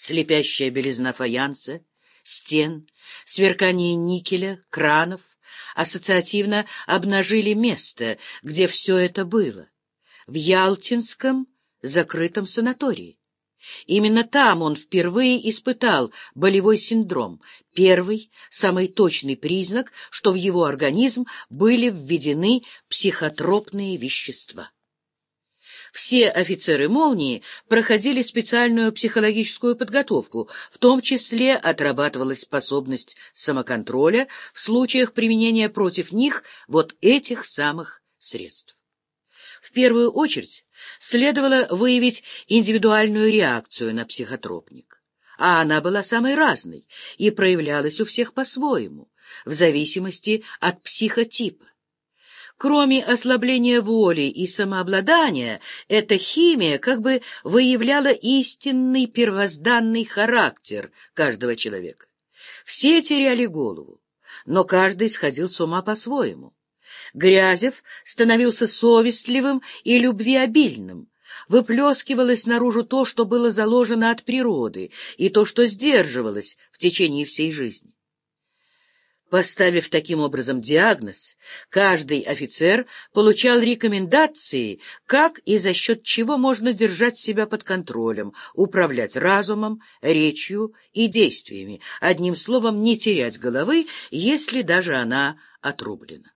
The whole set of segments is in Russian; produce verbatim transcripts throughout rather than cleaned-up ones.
Слепящая белизна фаянса, стен, сверкание никеля, кранов ассоциативно обнажили место, где все это было, в Ялтинском закрытом санатории. Именно там он впервые испытал болевой синдром, первый, самый точный признак, что в его организм были введены психотропные вещества. Все офицеры «Молнии» проходили специальную психологическую подготовку, в том числе отрабатывалась способность самоконтроля в случаях применения против них вот этих самых средств. В первую очередь следовало выявить индивидуальную реакцию на психотропник, а она была самой разной и проявлялась у всех по-своему, в зависимости от психотипа. Кроме ослабления воли и самообладания, эта химия как бы выявляла истинный первозданный характер каждого человека. Все теряли голову, но каждый сходил с ума по-своему. Грязев становился совестливым и любвеобильным. Выплескивалось наружу то, что было заложено от природы, и то, что сдерживалось в течение всей жизни. Поставив таким образом диагноз, каждый офицер получал рекомендации, как и за счет чего можно держать себя под контролем, управлять разумом, речью и действиями, одним словом, не терять головы, если даже она отрублена.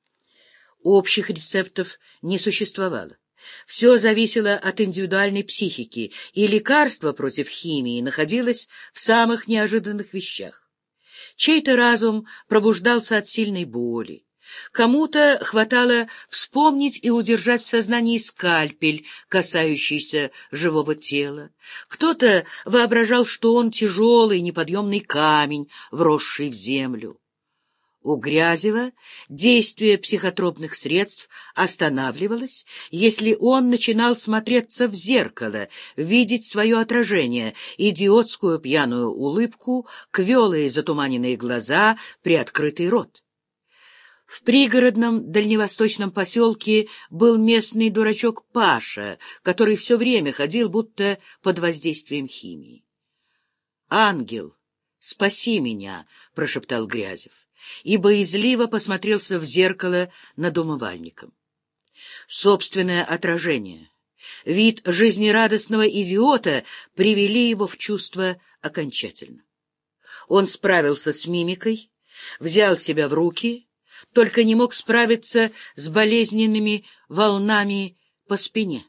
Общих рецептов не существовало. Все зависело от индивидуальной психики, и лекарство против химии находилось в самых неожиданных вещах. Чей-то разум пробуждался от сильной боли. Кому-то хватало вспомнить и удержать в сознании скальпель, касающийся живого тела. Кто-то воображал, что он тяжелый неподъемный камень, вросший в землю. У Грязева действие психотропных средств останавливалось, если он начинал смотреться в зеркало, видеть свое отражение, идиотскую пьяную улыбку, квелые затуманенные глаза, приоткрытый рот. В пригородном дальневосточном поселке был местный дурачок Паша, который все время ходил будто под воздействием химии. «Ангел, спаси меня!» — прошептал Грязев, и боязливо посмотрелся в зеркало над умывальником. Собственное отражение, вид жизнерадостного идиота привели его в чувство окончательно. Он справился с мимикой, взял себя в руки, только не мог справиться с болезненными волнами по спине.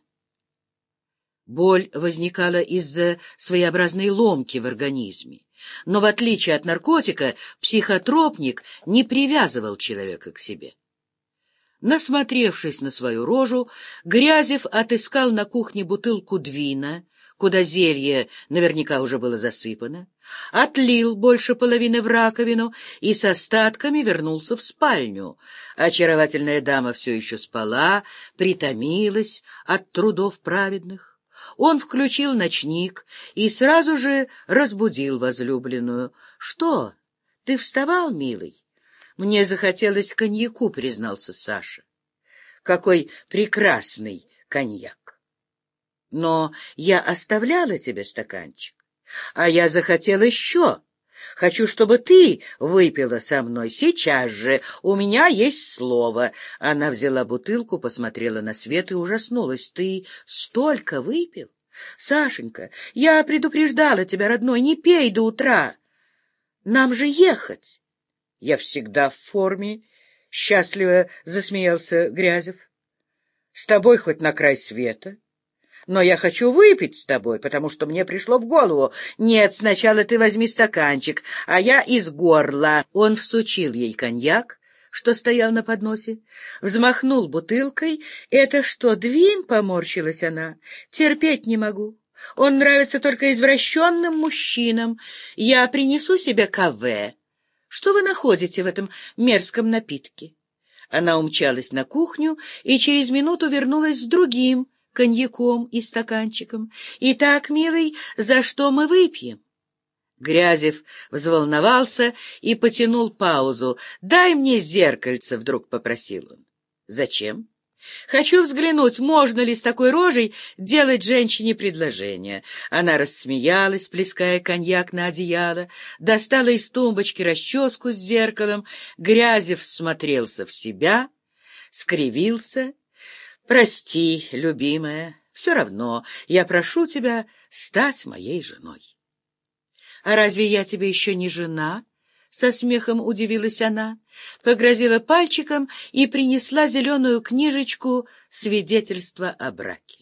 Боль возникала из-за своеобразной ломки в организме. Но в отличие от наркотика, психотропник не привязывал человека к себе. Насмотревшись на свою рожу, Грязев отыскал на кухне бутылку двина, куда зелье наверняка уже было засыпано, отлил больше половины в раковину и с остатками вернулся в спальню. Очаровательная дама все еще спала, притомилась от трудов праведных. Он включил ночник и сразу же разбудил возлюбленную. — Что, ты вставал, милый? — Мне захотелось коньяку, — признался Саша. — Какой прекрасный коньяк! — Но я оставляла тебе стаканчик, а я захотела еще. Хочу, чтобы ты выпила со мной сейчас же. У меня есть слово. Она взяла бутылку, посмотрела на свет и ужаснулась. Ты столько выпил? Сашенька, я предупреждала тебя, родной, не пей до утра. Нам же ехать. Я всегда в форме. Счастливо засмеялся Грязев. С тобой хоть на край света. Но я хочу выпить с тобой, потому что мне пришло в голову. Нет, сначала ты возьми стаканчик, а я из горла. Он всучил ей коньяк, что стоял на подносе, взмахнул бутылкой. Это что, двин? — поморщилась она. Терпеть не могу. Он нравится только извращенным мужчинам. Я принесу себе каве. Что вы находите в этом мерзком напитке? Она умчалась на кухню и через минуту вернулась с другим коньяком и стаканчиком. — Итак, милый, за что мы выпьем? Грязев взволновался и потянул паузу. — Дай мне зеркальце, — вдруг попросил он. — Зачем? Хочу взглянуть, можно ли с такой рожей делать женщине предложение. Она рассмеялась, плеская коньяк на одеяло, достала из тумбочки расческу с зеркалом. Грязев смотрелся в себя, скривился. «Прости, любимая, все равно я прошу тебя стать моей женой». «А разве я тебе еще не жена?» — со смехом удивилась она, погрозила пальчиком и принесла зеленую книжечку свидетельства о браке.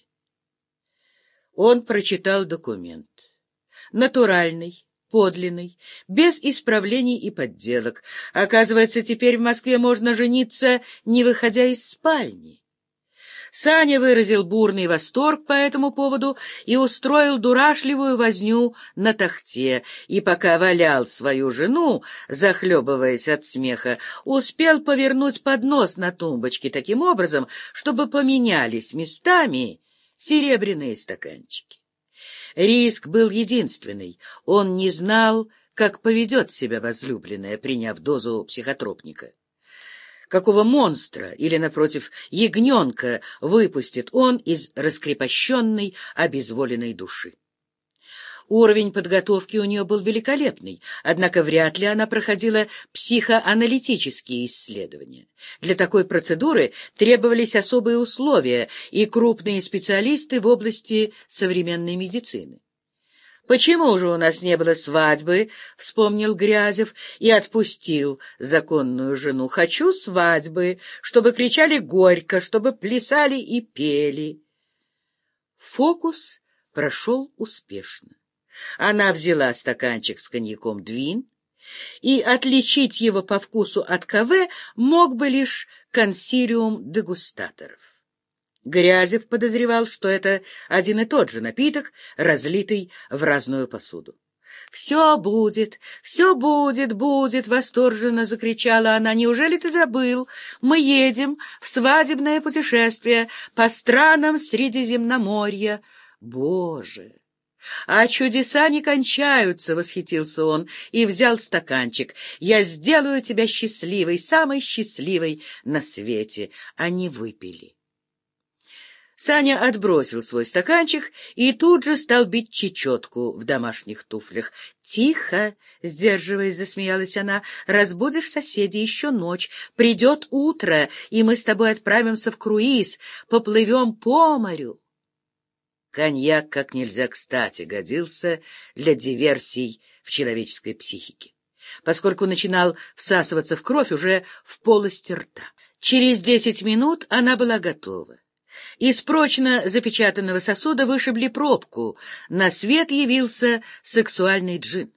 Он прочитал документ. Натуральный, подлинный, без исправлений и подделок. Оказывается, теперь в Москве можно жениться, не выходя из спальни. Саня выразил бурный восторг по этому поводу и устроил дурашливую возню на тахте, и пока валял свою жену, захлебываясь от смеха, успел повернуть поднос на тумбочке таким образом, чтобы поменялись местами серебряные стаканчики. Риск был единственный. Он не знал, как поведет себя возлюбленная, приняв дозу психотропника. Какого монстра или, напротив, ягненка выпустит он из раскрепощенной, обезволенной души. Уровень подготовки у нее был великолепный, однако вряд ли она проходила психоаналитические исследования. Для такой процедуры требовались особые условия и крупные специалисты в области современной медицины. «Почему же у нас не было свадьбы?» — вспомнил Грязев и отпустил законную жену. «Хочу свадьбы, чтобы кричали горько, чтобы плясали и пели». Фокус прошел успешно. Она взяла стаканчик с коньяком «Двин», и отличить его по вкусу от КВ мог бы лишь консилиум дегустаторов. Грязев подозревал, что это один и тот же напиток, разлитый в разную посуду. «Все будет, все будет, будет!» — восторженно закричала она. «Неужели ты забыл? Мы едем в свадебное путешествие по странам Средиземноморья». «Боже! А чудеса не кончаются!» — восхитился он и взял стаканчик. «Я сделаю тебя счастливой, самой счастливой на свете». Они выпили. Саня отбросил свой стаканчик и тут же стал бить чечетку в домашних туфлях. «Тихо!» — сдерживаясь, засмеялась она. «Разбудишь соседей, еще ночь. Придет утро, и мы с тобой отправимся в круиз, поплывем по морю». Коньяк как нельзя кстати годился для диверсий в человеческой психике, поскольку начинал всасываться в кровь уже в полости рта. Через десять минут она была готова. Из прочно запечатанного сосуда вышибли пробку. На свет явился сексуальный джин.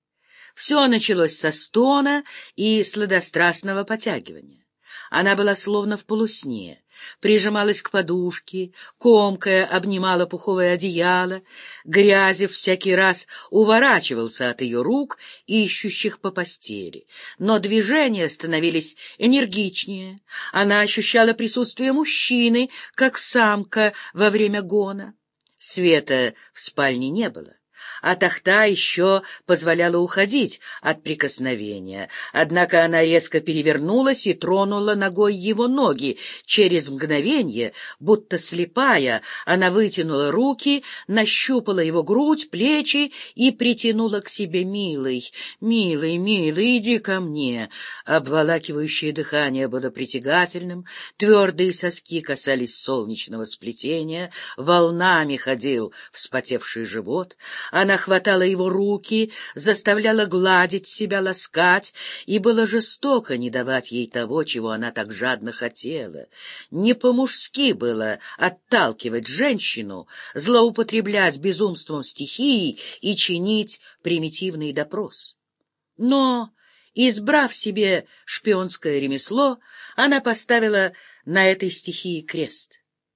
Все началось со стона и сладострастного потягивания. Она была словно в полусне, прижималась к подушке, комкая обнимала пуховое одеяло. Грязев всякий раз уворачивался от ее рук, ищущих по постели. Но движения становились энергичнее. Она ощущала присутствие мужчины, как самка во время гона. Света в спальне не было, а тахта еще позволяла уходить от прикосновения. Однако она резко перевернулась и тронула ногой его ноги. Через мгновение, будто слепая, она вытянула руки, нащупала его грудь, плечи и притянула к себе. «Милый, милый, милый, иди ко мне!» Обволакивающее дыхание было притягательным, твердые соски касались солнечного сплетения, волнами ходил вспотевший живот. Она хватала его руки, заставляла гладить себя, ласкать, и было жестоко не давать ей того, чего она так жадно хотела. Не по-мужски было отталкивать женщину, злоупотреблять безумством стихии и чинить примитивный допрос. Но, избрав себе шпионское ремесло, она поставила на этой стихии крест.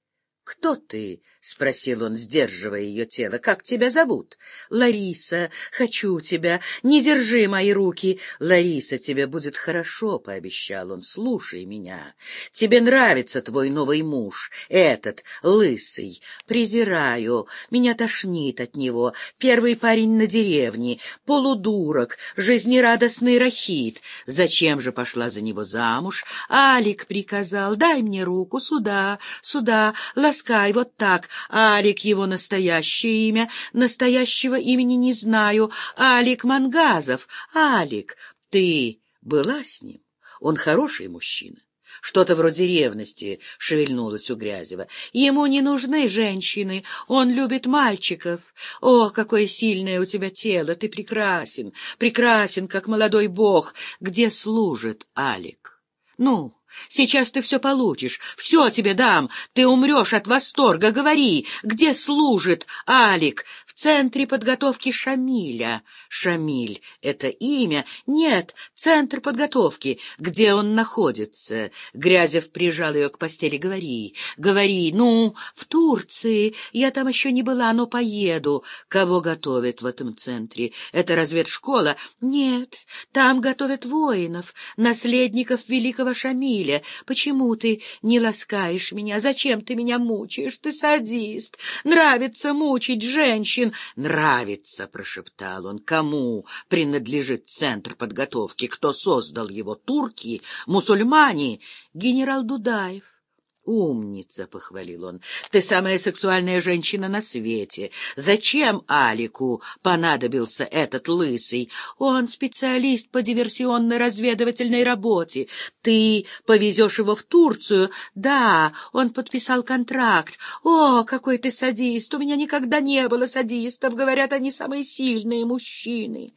«Кто ты?» — спросил он, сдерживая ее тело. «Как тебя зовут?» «Лариса. Хочу тебя. Не держи мои руки». «Лариса, тебе будет хорошо», — пообещал он. «Слушай меня. Тебе нравится твой новый муж, этот, лысый. Презираю. Меня тошнит от него. Первый парень на деревне. Полудурок. Жизнерадостный рахит. Зачем же пошла за него замуж? Алик приказал. Дай мне руку. Сюда, сюда. Ласкай, вот так. Алик его настоящее имя. Настоящего имени не знаю. Алик Мангазов. Алик, ты была с ним? Он хороший мужчина. Что-то вроде ревности шевельнулось у Грязева. Ему не нужны женщины, он любит мальчиков. О, какое сильное у тебя тело, ты прекрасен, прекрасен, как молодой бог. Где служит Алик? Ну, сейчас ты все получишь, все тебе дам, ты умрешь от восторга. Говори, где служит Алик? В центре подготовки Шамиля. Шамиль — это имя? Нет, центр подготовки. Где он находится? Грязев прижал ее к постели. Говори, говори. Ну, в Турции. Я там еще не была, но поеду. Кого готовят в этом центре? Это разведшкола? Нет, там готовят воинов, наследников великого Шамиля. Почему ты не ласкаешь меня? Зачем ты меня мучаешь? Ты садист. Нравится мучить женщин. Нравится, прошептал он. Кому принадлежит центр подготовки? Кто создал его? Турки? Мусульмане? Генерал Дудаев. «Умница», — похвалил он, — «ты самая сексуальная женщина на свете. Зачем Алику понадобился этот лысый? Он специалист по диверсионно-разведывательной работе. Ты повезешь его в Турцию? Да, он подписал контракт. О, какой ты садист! У меня никогда не было садистов. Говорят, они самые сильные мужчины».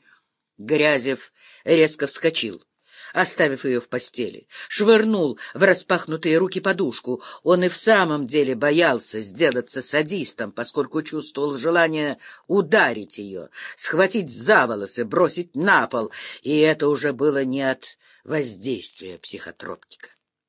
Грязев резко вскочил, оставив ее в постели, швырнул в распахнутые руки подушку. Он и в самом деле боялся сделаться садистом, поскольку чувствовал желание ударить ее, схватить за волосы, бросить на пол, и это уже было не от воздействия психотропника.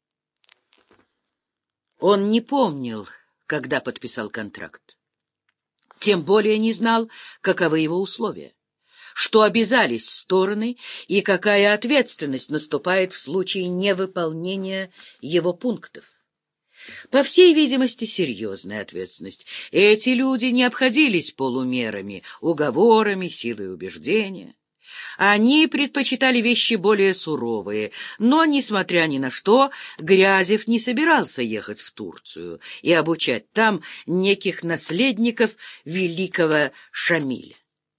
Он не помнил, когда подписал контракт, тем более не знал, каковы его условия, что обязались стороны и какая ответственность наступает в случае невыполнения его пунктов. По всей видимости, серьезная ответственность. Эти люди не обходились полумерами, уговорами, силой убеждения. Они предпочитали вещи более суровые, но, несмотря ни на что, Грязев не собирался ехать в Турцию и обучать там неких наследников великого Шамиля.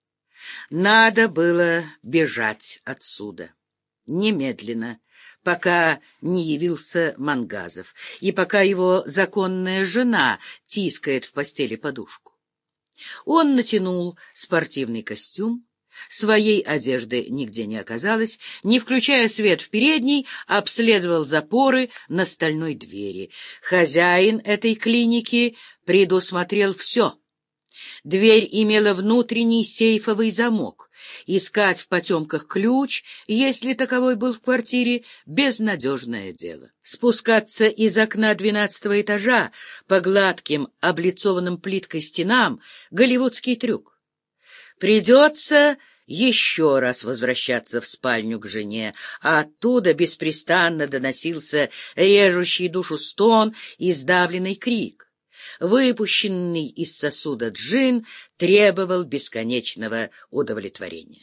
Надо было бежать отсюда. Немедленно, пока не явился Мангазов, и пока его законная жена тискает в постели подушку. Он натянул спортивный костюм, своей одежды нигде не оказалось, не включая свет в передней, обследовал запоры на стальной двери. Хозяин этой клиники предусмотрел все. Дверь имела внутренний сейфовый замок. Искать в потемках ключ, если таковой был в квартире, безнадежное дело. Спускаться из окна двенадцатого этажа по гладким, облицованным плиткой стенам — голливудский трюк. Придется еще раз возвращаться в спальню к жене, а оттуда беспрестанно доносился режущий душу стон и сдавленный крик. Выпущенный из сосуда джин требовал бесконечного удовлетворения.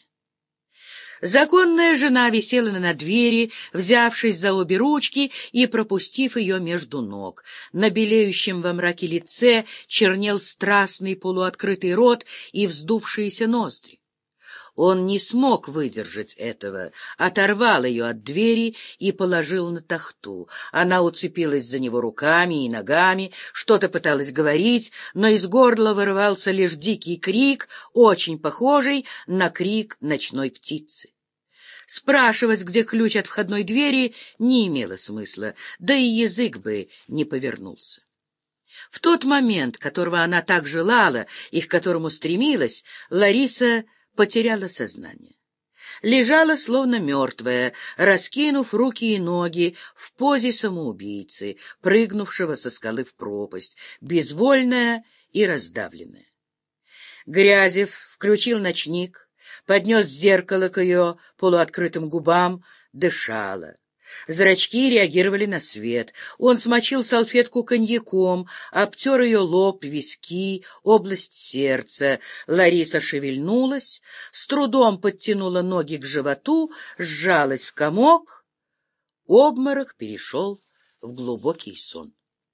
Законная жена висела на двери, взявшись за обе ручки и пропустив ее между ног. На белеющем во мраке лице чернел страстный полуоткрытый рот и вздувшиеся ноздри. Он не смог выдержать этого, оторвал ее от двери и положил на тахту. Она уцепилась за него руками и ногами, что-то пыталась говорить, но из горла вырывался лишь дикий крик, очень похожий на крик ночной птицы. Спрашивать, где ключ от входной двери, не имело смысла, да и язык бы не повернулся. В тот момент, которого она так желала и к которому стремилась, Лариса потеряла сознание. лежала словно мертвая, раскинув руки и ноги в позе самоубийцы, прыгнувшего со скалы в пропасть, безвольная и раздавленная. Грязев включил ночник, поднес зеркало к ее полуоткрытым губам, дышала. Зрачки реагировали на свет. Он смочил салфетку коньяком, обтер ее лоб, виски, область сердца. Лариса шевельнулась, с трудом подтянула ноги к животу, сжалась в комок. Обморок перешел в глубокий сон.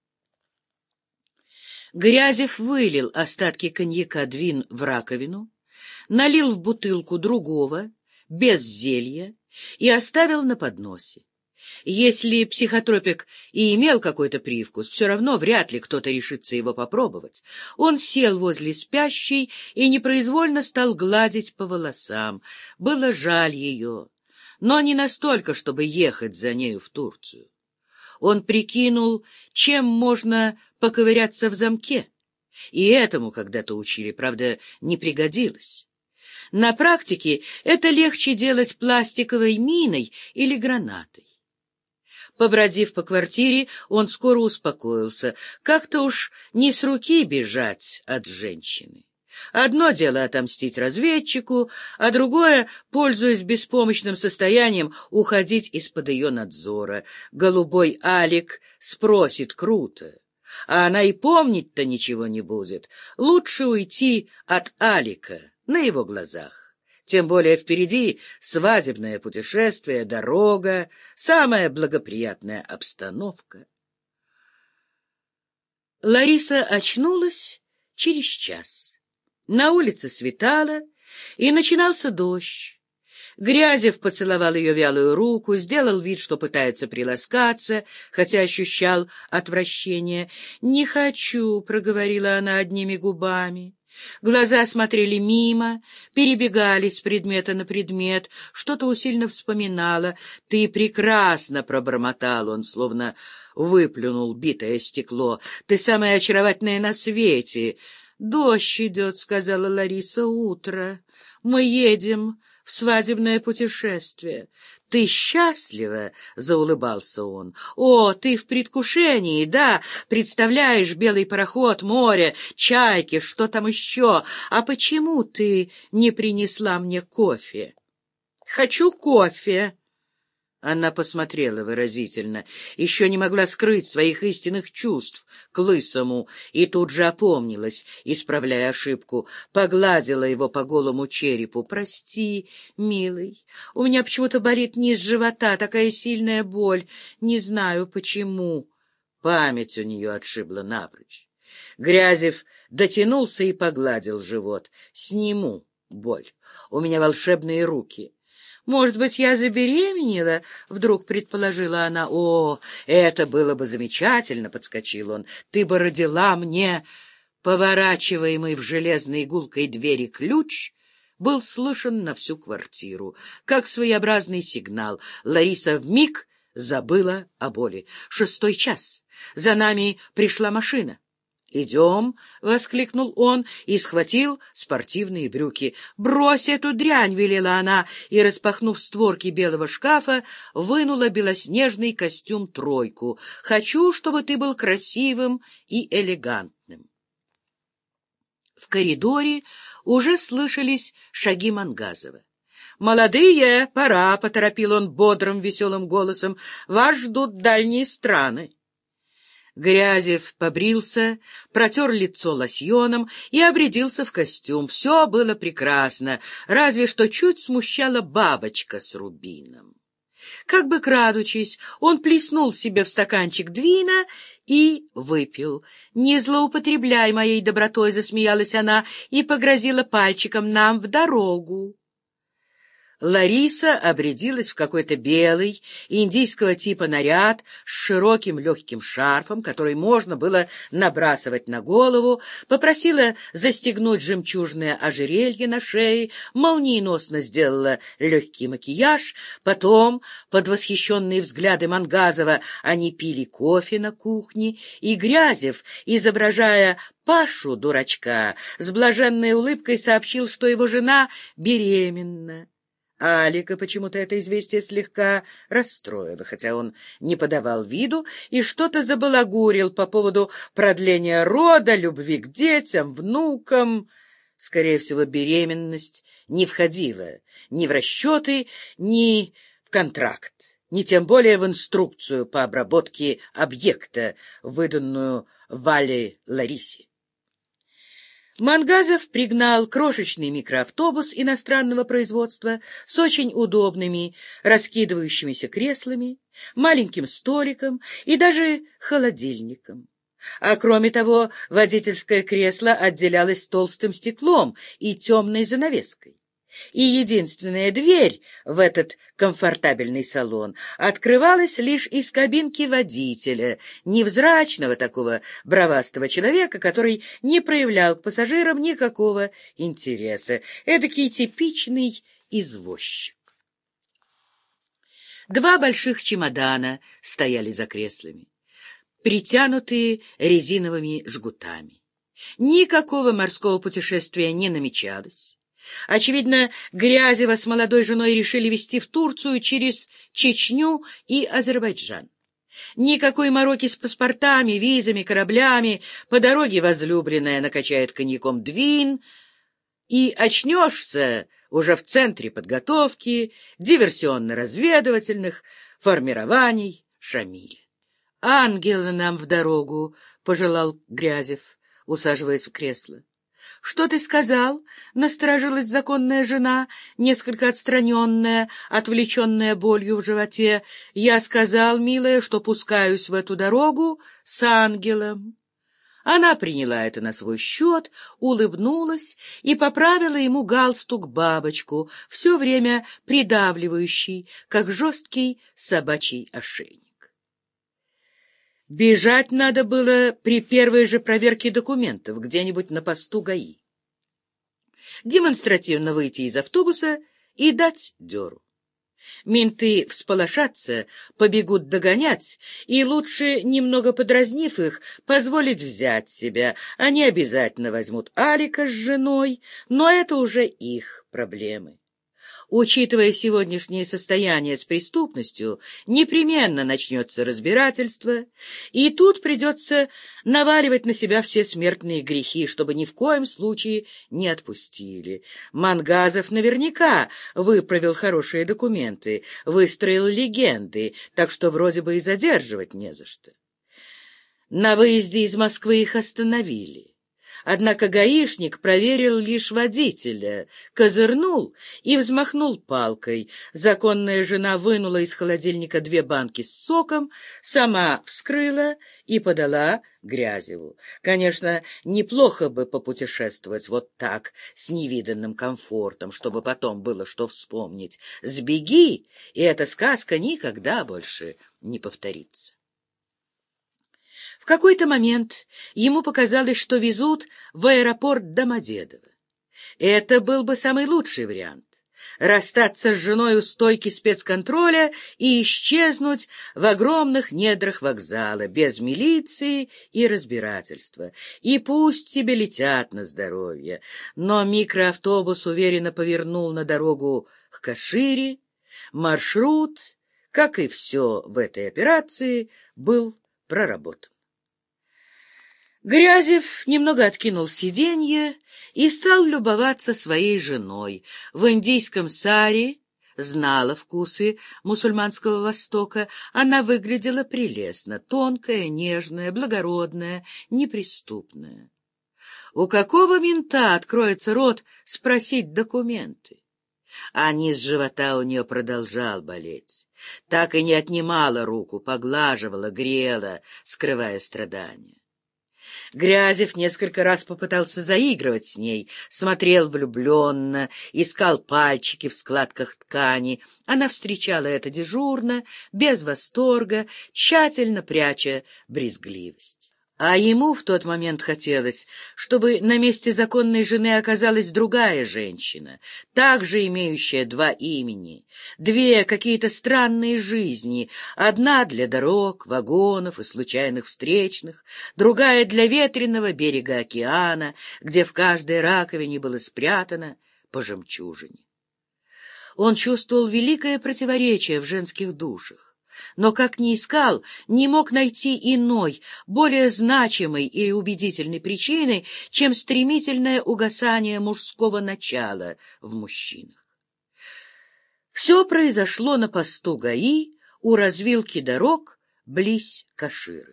Грязев вылил остатки коньяка двин в раковину, налил в бутылку другого, без зелья, и оставил на подносе. Если психотропик и имел какой-то привкус, все равно вряд ли кто-то решится его попробовать. Он сел возле спящей и непроизвольно стал гладить по волосам. Было жаль ее, но не настолько, чтобы ехать за нею в Турцию. Он прикинул, чем можно поковыряться в замке, и этому когда-то учили, правда, не пригодилось. На практике это легче делать пластиковой миной или гранатой. Побродив по квартире, он скоро успокоился. Как-то уж не с руки бежать от женщины. Одно дело отомстить разведчику, а другое, пользуясь беспомощным состоянием, уходить из-под ее надзора. Голубой Алик спросит круто, а она и помнить-то ничего не будет. Лучше уйти от Алика на его глазах. Тем более впереди свадебное путешествие, дорога, самая благоприятная обстановка. Лариса очнулась через час. На улице светало, и начинался дождь. Грязев поцеловал ее вялую руку, сделал вид, что пытается приласкаться, хотя ощущал отвращение. «Не хочу», — проговорила она одними губами. Глаза смотрели мимо, перебегали с предмета на предмет, что-то усиленно вспоминала. «Ты прекрасно», — пробормотал он, словно выплюнул битое стекло. «Ты самая очаровательная на свете». «Дождь идет», — сказала Лариса, — «утро. Мы едем в свадебное путешествие». «Ты счастлива?» — заулыбался он. «О, ты в предвкушении, да? Представляешь, белый пароход, море, чайки, что там еще? А почему ты не принесла мне кофе?» «Хочу кофе». Она посмотрела выразительно, еще не могла скрыть своих истинных чувств к Лысому, и тут же опомнилась, исправляя ошибку, погладила его по голому черепу. «Прости, милый, у меня почему-то болит низ живота, такая сильная боль, не знаю почему». Память у нее отшибла напрочь. Грязев дотянулся и погладил живот. «Сниму боль, у меня волшебные руки». «Может быть, я забеременела?» — вдруг предположила она. «О, это было бы замечательно!» — подскочил он. «Ты бы родила мне...» Поворачиваемый в железной игулкой двери ключ был слышен на всю квартиру. Как своеобразный сигнал, Лариса вмиг забыла о боли. Шестой час. За нами пришла машина. «Идем!» — воскликнул он и схватил спортивные брюки. «Брось эту дрянь!» — велела она, и, распахнув створки белого шкафа, вынула белоснежный костюм-тройку. «Хочу, чтобы ты был красивым и элегантным». В коридоре уже слышались шаги Мангазова. «Молодые, пора!» — поторопил он бодрым, веселым голосом. «Вас ждут дальние страны». Грязев побрился, протер лицо лосьоном и обрядился в костюм. Все было прекрасно, разве что чуть смущала бабочка с рубином. Как бы крадучись, он плеснул себе в стаканчик двина и выпил. «Не злоупотребляй моей добротой», — засмеялась она и погрозила пальчиком, — «нам в дорогу». Лариса обрядилась в какой-то белый, индийского типа наряд с широким легким шарфом, который можно было набрасывать на голову, попросила застегнуть жемчужное ожерелье на шее, молниеносно сделала легкий макияж, потом, под восхищенные взгляды Мангазова, они пили кофе на кухне, и Грязев, изображая Пашу-дурачка, с блаженной улыбкой сообщил, что его жена беременна. Алика почему-то это известие слегка расстроило, хотя он не подавал виду и что-то забалагурил по поводу продления рода, любви к детям, внукам. Скорее всего, беременность не входила ни в расчеты, ни в контракт, ни тем более в инструкцию по обработке объекта, выданную Вале Ларисе. Мангазов пригнал крошечный микроавтобус иностранного производства с очень удобными раскидывающимися креслами, маленьким столиком и даже холодильником. А кроме того, водительское кресло отделялось толстым стеклом и темной занавеской. И единственная дверь в этот комфортабельный салон открывалась лишь из кабинки водителя, невзрачного такого бравастого человека, который не проявлял к пассажирам никакого интереса, эдакий типичный извозчик. Два больших чемодана стояли за креслами, притянутые резиновыми жгутами. Никакого морского путешествия не намечалось. Очевидно, Грязева с молодой женой решили везти в Турцию через Чечню и Азербайджан. Никакой мороки с паспортами, визами, кораблями. По дороге возлюбленная накачает коньяком Двин, и очнешься уже в центре подготовки диверсионно-разведывательных формирований Шамиля. «Ангела нам в дорогу», — пожелал Грязев, усаживаясь в кресло. — Что ты сказал? — насторожилась законная жена, несколько отстраненная, отвлеченная болью в животе. — Я сказал, милая, что пускаюсь в эту дорогу с ангелом. Она приняла это на свой счет, улыбнулась и поправила ему галстук-бабочку, все время придавливающий, как жесткий собачий ошейник. Бежать надо было при первой же проверке документов где-нибудь на посту ГАИ. Демонстративно выйти из автобуса и дать дёру. Менты всполошатся, побегут догонять, и лучше, немного подразнив их, позволить взять себя. Они обязательно возьмут Алика с женой, но это уже их проблемы. Учитывая сегодняшнее состояние с преступностью, непременно начнется разбирательство, и тут придется наваливать на себя все смертные грехи, чтобы ни в коем случае не отпустили. Мангазов наверняка выправил хорошие документы, выстроил легенды, так что вроде бы и задерживать не за что. На выезде из Москвы их остановили. Однако гаишник проверил лишь водителя, козырнул и взмахнул палкой. Законная жена вынула из холодильника две банки с соком, сама вскрыла и подала Грязеву. Конечно, неплохо бы попутешествовать вот так, с невиданным комфортом, чтобы потом было что вспомнить. Сбеги, и эта сказка никогда больше не повторится. В какой-то момент ему показалось, что везут в аэропорт Домодедово. Это был бы самый лучший вариант — расстаться с женой у стойки спецконтроля и исчезнуть в огромных недрах вокзала, без милиции и разбирательства. И пусть себе летят на здоровье. Но микроавтобус уверенно повернул на дорогу к Кашире. Маршрут, как и все в этой операции, был проработан. Грязев немного откинул сиденье и стал любоваться своей женой. В индийском саре, знала вкусы мусульманского Востока, она выглядела прелестно, тонкая, нежная, благородная, неприступная. У какого мента откроется рот спросить документы? А низ живота у нее продолжал болеть. Так и не отнимала руку, поглаживала, грела, скрывая страдания. Грязев несколько раз попытался заигрывать с ней, смотрел влюбленно, искал пальчики в складках ткани. Она встречала это дежурно, без восторга, тщательно пряча брезгливость. А ему в тот момент хотелось, чтобы на месте законной жены оказалась другая женщина, также имеющая два имени, две какие-то странные жизни, одна для дорог, вагонов и случайных встречных, другая для ветреного берега океана, где в каждой раковине было спрятано по жемчужине. Он чувствовал великое противоречие в женских душах, но, как ни искал, не мог найти иной, более значимой или убедительной причины, чем стремительное угасание мужского начала в мужчинах. Все произошло на посту ГАИ у развилки дорог близ Каширы.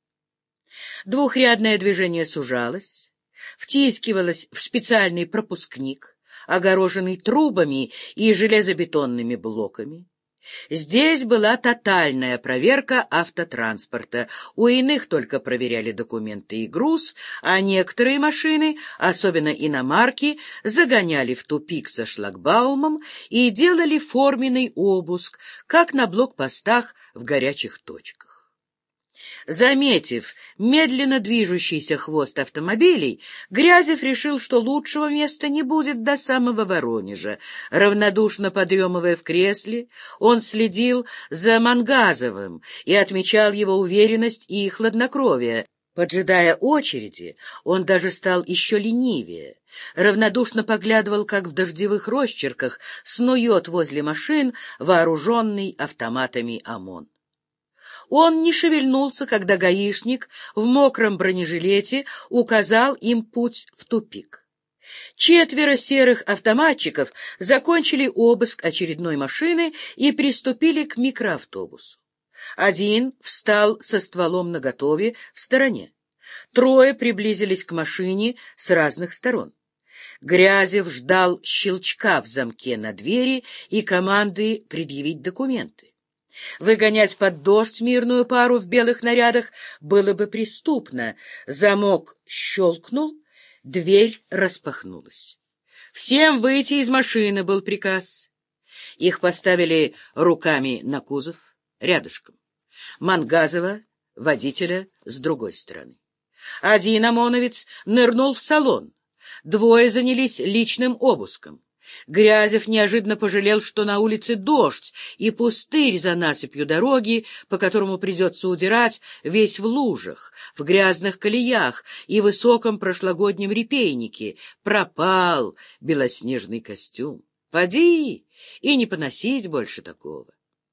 Двухрядное движение сужалось, втискивалось в специальный пропускник, огороженный трубами и железобетонными блоками. Здесь была тотальная проверка автотранспорта. У иных только проверяли документы и груз, а некоторые машины, особенно иномарки, загоняли в тупик со шлагбаумом и делали форменный обыск, как на блокпостах в горячих точках. Заметив медленно движущийся хвост автомобилей, Грязев решил, что лучшего места не будет до самого Воронежа. Равнодушно подремывая в кресле, он следил за Мангазовым и отмечал его уверенность и хладнокровие. Поджидая очереди, он даже стал еще ленивее. Равнодушно поглядывал, как в дождевых росчерках снует возле машин вооруженный автоматами ОМОН. Он не шевельнулся, когда гаишник в мокром бронежилете указал им путь в тупик. Четверо серых автоматчиков закончили обыск очередной машины и приступили к микроавтобусу. Один встал со стволом наготове в стороне. Трое приблизились к машине с разных сторон. Грязев ждал щелчка в замке на двери и команды предъявить документы. Выгонять под дождь мирную пару в белых нарядах было бы преступно. Замок щелкнул, дверь распахнулась. «Всем выйти из машины» был приказ. Их поставили руками на кузов, рядышком. Мангазова, водителя, с другой стороны. Один ОМОНовец нырнул в салон. Двое занялись личным обыском. Грязев неожиданно пожалел, что на улице дождь и пустырь за насыпью дороги, по которому придется удирать, весь в лужах, в грязных колеях и высоком прошлогоднем репейнике. Пропал белоснежный костюм. Поди и не поносить больше такого.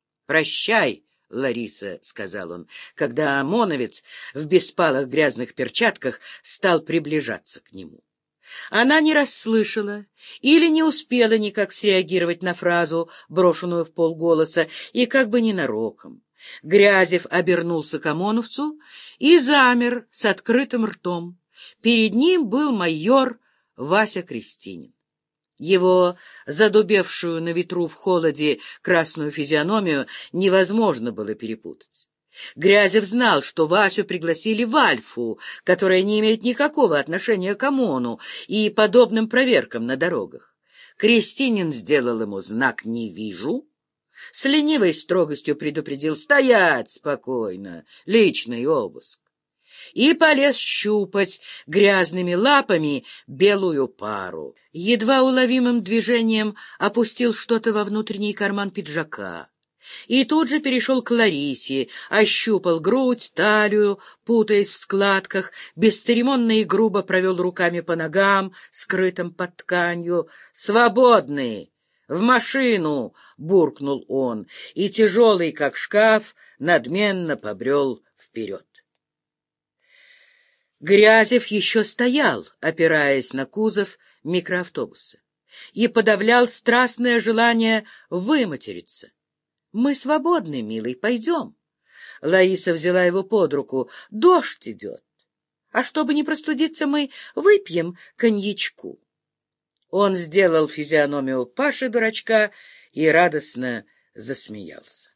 «Прощай, Лариса», — сказал он, когда ОМОНовец в беспалых грязных перчатках стал приближаться к нему. Она не расслышала или не успела никак среагировать на фразу, брошенную в полголоса, и как бы ненароком. Грязев обернулся к ОМОНовцу и замер с открытым ртом. Перед ним был майор Вася Крестинин. Его задубевшую на ветру в холоде красную физиономию невозможно было перепутать. Грязев знал, что Васю пригласили в Альфу, которая не имеет никакого отношения к ОМОНу и подобным проверкам на дорогах. Крестинин сделал ему знак «не вижу», с ленивой строгостью предупредил «стоять спокойно, личный обыск», и полез щупать грязными лапами белую пару. Едва уловимым движением опустил что-то во внутренний карман пиджака. И тут же перешел к Ларисе, ощупал грудь, талию, путаясь в складках, бесцеремонно и грубо провел руками по ногам, скрытым под тканью. «Свободные! В машину!» — буркнул он, и, тяжелый как шкаф, надменно побрел вперед. Грязев еще стоял, опираясь на кузов микроавтобуса, и подавлял страстное желание выматериться. «Мы свободны, милый, пойдем». Лариса взяла его под руку. «Дождь идет. А чтобы не простудиться, мы выпьем коньячку». Он сделал физиономию Паши-дурачка и радостно засмеялся.